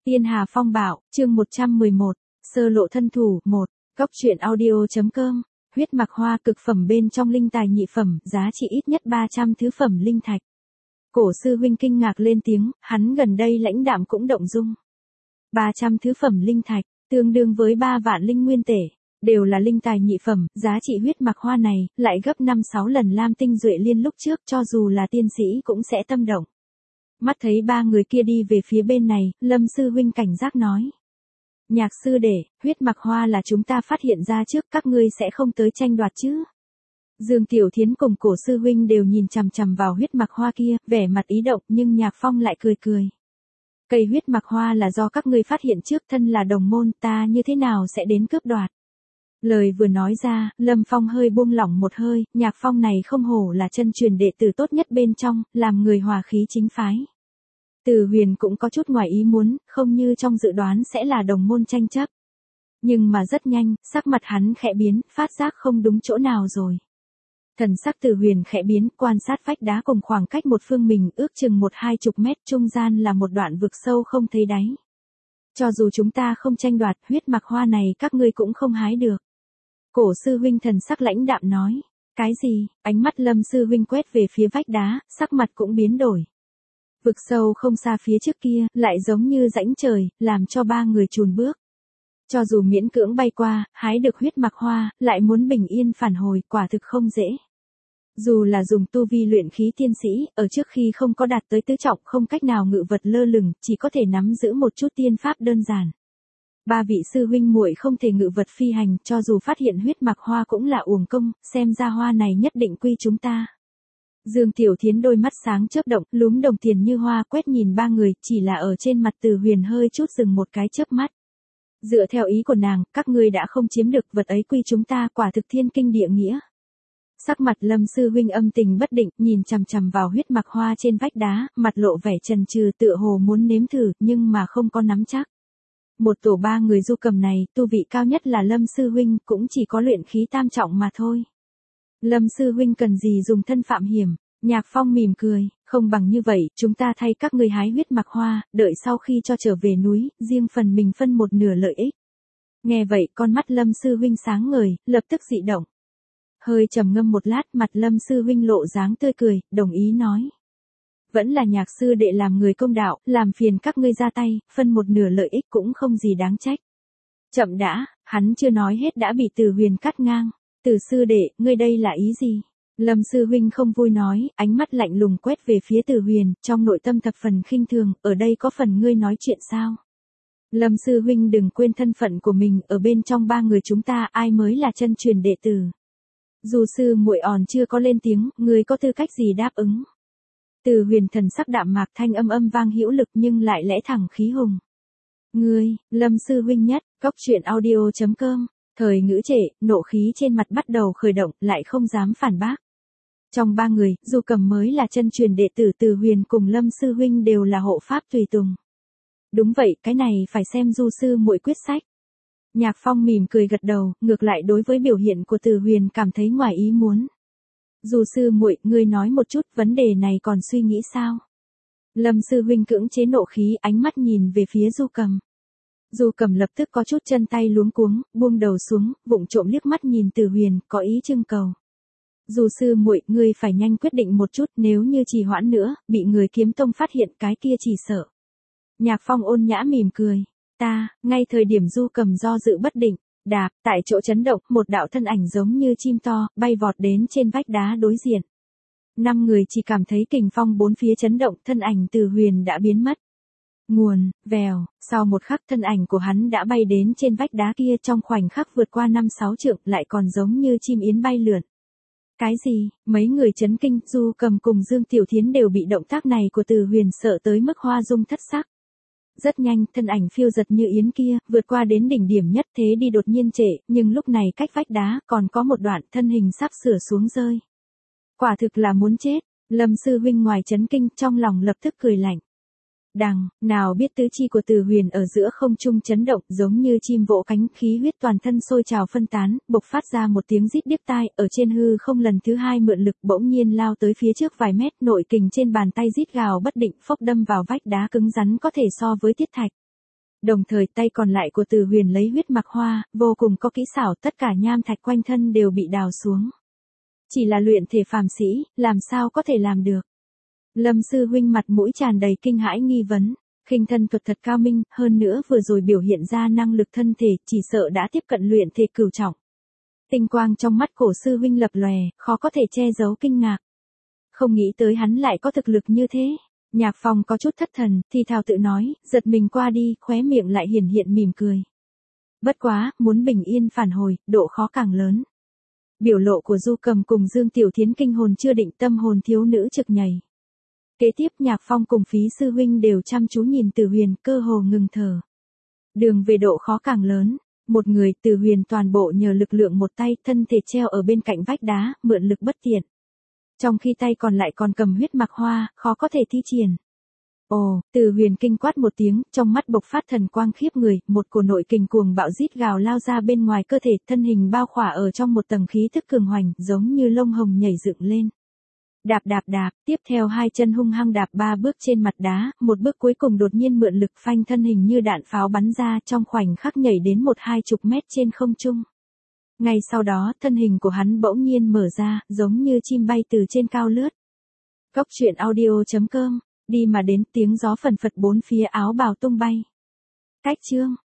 Tiên Hà Phong Bạo, chương 111, sơ lộ thân thủ, 1, góc truyện audio.com, huyết mạc hoa cực phẩm bên trong linh tài nhị phẩm, giá trị ít nhất 300 thứ phẩm linh thạch. Cổ sư huynh kinh ngạc lên tiếng, hắn gần đây lãnh đạm cũng động dung. 300 thứ phẩm linh thạch, tương đương với 3 vạn linh nguyên tể, đều là linh tài nhị phẩm, giá trị huyết mạc hoa này, lại gấp 5-6 lần lam tinh duệ liên lúc trước, cho dù là tiên sĩ cũng sẽ tâm động. Mắt thấy ba người kia đi về phía bên này, Lâm sư huynh cảnh giác nói. Nhạc sư đệ, huyết mạc hoa là chúng ta phát hiện ra trước, các ngươi sẽ không tới tranh đoạt chứ. Dương Tiểu Thiến cùng cổ sư huynh đều nhìn chằm chằm vào huyết mạc hoa kia, vẻ mặt ý động, nhưng Nhạc Phong lại cười cười. Cây huyết mạc hoa là do các ngươi phát hiện trước, thân là đồng môn, ta như thế nào sẽ đến cướp đoạt. Lời vừa nói ra, Lâm Phong hơi buông lỏng một hơi, Nhạc Phong này không hổ là chân truyền đệ tử tốt nhất bên trong, làm người hòa khí chính phái. Từ Huyền cũng có chút ngoài ý muốn, không như trong dự đoán sẽ là đồng môn tranh chấp. Nhưng mà rất nhanh, sắc mặt hắn khẽ biến, phát giác không đúng chỗ nào rồi. Thần sắc Từ Huyền khẽ biến, quan sát vách đá cùng khoảng cách một phương mình ước chừng 1-20 mét, trung gian là một đoạn vực sâu không thấy đáy. Cho dù chúng ta không tranh đoạt, huyết mạc hoa này các ngươi cũng không hái được. Cổ sư huynh thần sắc lãnh đạm nói. Cái gì? Ánh mắt Lâm sư huynh quét về phía vách đá, sắc mặt cũng biến đổi. Vực sâu không xa phía trước kia, lại giống như rãnh trời, làm cho ba người chùn bước. Cho dù miễn cưỡng bay qua, hái được huyết mạc hoa, lại muốn bình yên phản hồi, quả thực không dễ. Dù là dùng tu vi luyện khí tiên sĩ, ở trước khi không có đạt tới tứ trọng không cách nào ngự vật lơ lửng, chỉ có thể nắm giữ một chút tiên pháp đơn giản. Ba vị sư huynh muội không thể ngự vật phi hành, cho dù phát hiện huyết mạc hoa cũng là uổng công, xem ra hoa này nhất định quy chúng ta. Dương Tiểu Thiến đôi mắt sáng chớp động, lúm đồng tiền như hoa quét nhìn ba người, chỉ là ở trên mặt Từ Huyền hơi chút dừng một cái chớp mắt. Dựa theo ý của nàng, các ngươi đã không chiếm được vật ấy quy chúng ta, quả thực thiên kinh địa nghĩa. Sắc mặt Lâm sư huynh âm tình bất định, nhìn chằm chằm vào huyết mạc hoa trên vách đá, mặt lộ vẻ chần chừ, tựa hồ muốn nếm thử, nhưng mà không có nắm chắc. Một tổ ba người du cầm này, tu vị cao nhất là Lâm sư huynh, cũng chỉ có luyện khí tam trọng mà thôi. Lâm sư huynh cần gì dùng thân phạm hiểm. Nhạc Phong mỉm cười, không bằng như vậy, chúng ta thay các ngươi hái huyết mạc hoa, đợi sau khi cho trở về núi, riêng phần mình phân một nửa lợi ích. Nghe vậy, con mắt Lâm sư huynh sáng ngời, lập tức dị động. Hơi trầm ngâm một lát, mặt Lâm sư huynh lộ dáng tươi cười, đồng ý nói. Vẫn là Nhạc sư đệ làm người công đạo, làm phiền các ngươi ra tay, phân một nửa lợi ích cũng không gì đáng trách. Chậm đã, hắn chưa nói hết đã bị Từ Huyền cắt ngang. Từ sư đệ, ngươi đây là ý gì? Lâm sư huynh không vui nói, ánh mắt lạnh lùng quét về phía Từ Huyền, trong nội tâm thập phần khinh thường, ở đây có phần ngươi nói chuyện sao? Lâm sư huynh đừng quên thân phận của mình, ở bên trong ba người chúng ta ai mới là chân truyền đệ tử. Dù sư muội òn chưa có lên tiếng, ngươi có tư cách gì đáp ứng? Từ Huyền thần sắc đạm mạc, thanh âm vang hữu lực nhưng lại lẽ thẳng khí hùng. Ngươi, Lâm sư huynh nhất, góc truyện audio.com. Thời ngữ trệ, nộ khí trên mặt bắt đầu khởi động, lại không dám phản bác. Trong ba người, Du Cầm mới là chân truyền đệ tử, Từ Huyền cùng Lâm sư huynh đều là hộ pháp tùy tùng. Đúng vậy, cái này phải xem Du sư muội quyết sách. Nhạc Phong mỉm cười gật đầu, ngược lại đối với biểu hiện của Từ Huyền cảm thấy ngoài ý muốn. Du sư muội, ngươi nói một chút, vấn đề này còn suy nghĩ sao? Lâm sư huynh cưỡng chế nộ khí, ánh mắt nhìn về phía Du Cầm. Du Cầm lập tức có chút chân tay luống cuống, buông đầu xuống, vụng trộm liếc mắt nhìn Từ Huyền, có ý trưng cầu. Du sư muội, ngươi phải nhanh quyết định một chút, nếu như trì hoãn nữa, bị người kiếm tông phát hiện cái kia chỉ sợ. Nhạc Phong ôn nhã mỉm cười. Ngay thời điểm Du Cầm do dự bất định, đạp, tại chỗ chấn động, một đạo thân ảnh giống như chim to, bay vọt đến trên vách đá đối diện. 5 người chỉ cảm thấy kình phong bốn phía chấn động, thân ảnh Từ Huyền đã biến mất. Nguồn, vèo, sau một khắc thân ảnh của hắn đã bay đến trên vách đá kia, trong khoảnh khắc vượt qua 5-6 trượng, lại còn giống như chim yến bay lượn. Cái gì? Mấy người chấn kinh, Du Cầm cùng Dương Tiểu Thiến đều bị động tác này của Từ Huyền sợ tới mức hoa dung thất sắc. Rất nhanh, thân ảnh phiêu giật như yến kia, vượt qua đến đỉnh điểm nhất thế đi đột nhiên trệ, nhưng lúc này cách vách đá, còn có một đoạn thân hình sắp sửa xuống rơi. Quả thực là muốn chết, Lâm sư huynh ngoài chấn kinh, trong lòng lập tức cười lạnh. Nào biết tứ chi của Từ Huyền ở giữa không trung chấn động, giống như chim vỗ cánh, khí huyết toàn thân sôi trào phân tán, bộc phát ra một tiếng rít điếc tai, ở trên hư không lần thứ hai mượn lực, bỗng nhiên lao tới phía trước vài mét, nội kình trên bàn tay rít gào bất định, phốc đâm vào vách đá cứng rắn có thể so với thiết thạch. Đồng thời tay còn lại của Từ Huyền lấy huyết mặc hoa, vô cùng có kỹ xảo, tất cả nham thạch quanh thân đều bị đào xuống. Chỉ là luyện thể phàm sĩ, làm sao có thể làm được? Lâm sư huynh mặt mũi tràn đầy kinh hãi nghi vấn, khinh thân thuật thật cao minh, hơn nữa vừa rồi biểu hiện ra năng lực thân thể, chỉ sợ đã tiếp cận luyện thể cửu trọng. Tinh quang trong mắt cổ sư huynh lập lòe, khó có thể che giấu kinh ngạc. Không nghĩ tới hắn lại có thực lực như thế. Nhạc Phong có chút thất thần, thì thào tự nói, giật mình qua đi, khóe miệng lại hiển hiện mỉm cười. Bất quá, muốn bình yên phản hồi, độ khó càng lớn. Biểu lộ của Du Cầm cùng Dương Tiểu Thiến kinh hồn chưa định, tâm hồn thiếu nữ trực nhảy. Kế tiếp Nhạc Phong cùng Phí sư huynh đều chăm chú nhìn Từ Huyền, cơ hồ ngừng thở. Đường về độ khó càng lớn, một người Từ Huyền toàn bộ nhờ lực lượng một tay, thân thể treo ở bên cạnh vách đá, mượn lực bất tiện. Trong khi tay còn lại còn cầm huyết mặc hoa, khó có thể thi triển. Ồ, Từ Huyền kinh quát một tiếng, trong mắt bộc phát thần quang khiếp người, một cổ nội kình cuồng bạo rít gào lao ra bên ngoài cơ thể, thân hình bao khỏa ở trong một tầng khí thức cường hoành, giống như lông hồng nhảy dựng lên. Đạp đạp đạp, tiếp theo hai chân hung hăng đạp 3 bước trên mặt đá, một bước cuối cùng đột nhiên mượn lực phanh thân hình như đạn pháo bắn ra, trong khoảnh khắc nhảy đến 1-20 mét trên không trung. Ngay sau đó, thân hình của hắn bỗng nhiên mở ra, giống như chim bay từ trên cao lướt. Cốc truyện audio.com, đi mà đến tiếng gió phần phật bốn phía áo bào tung bay. Cách chương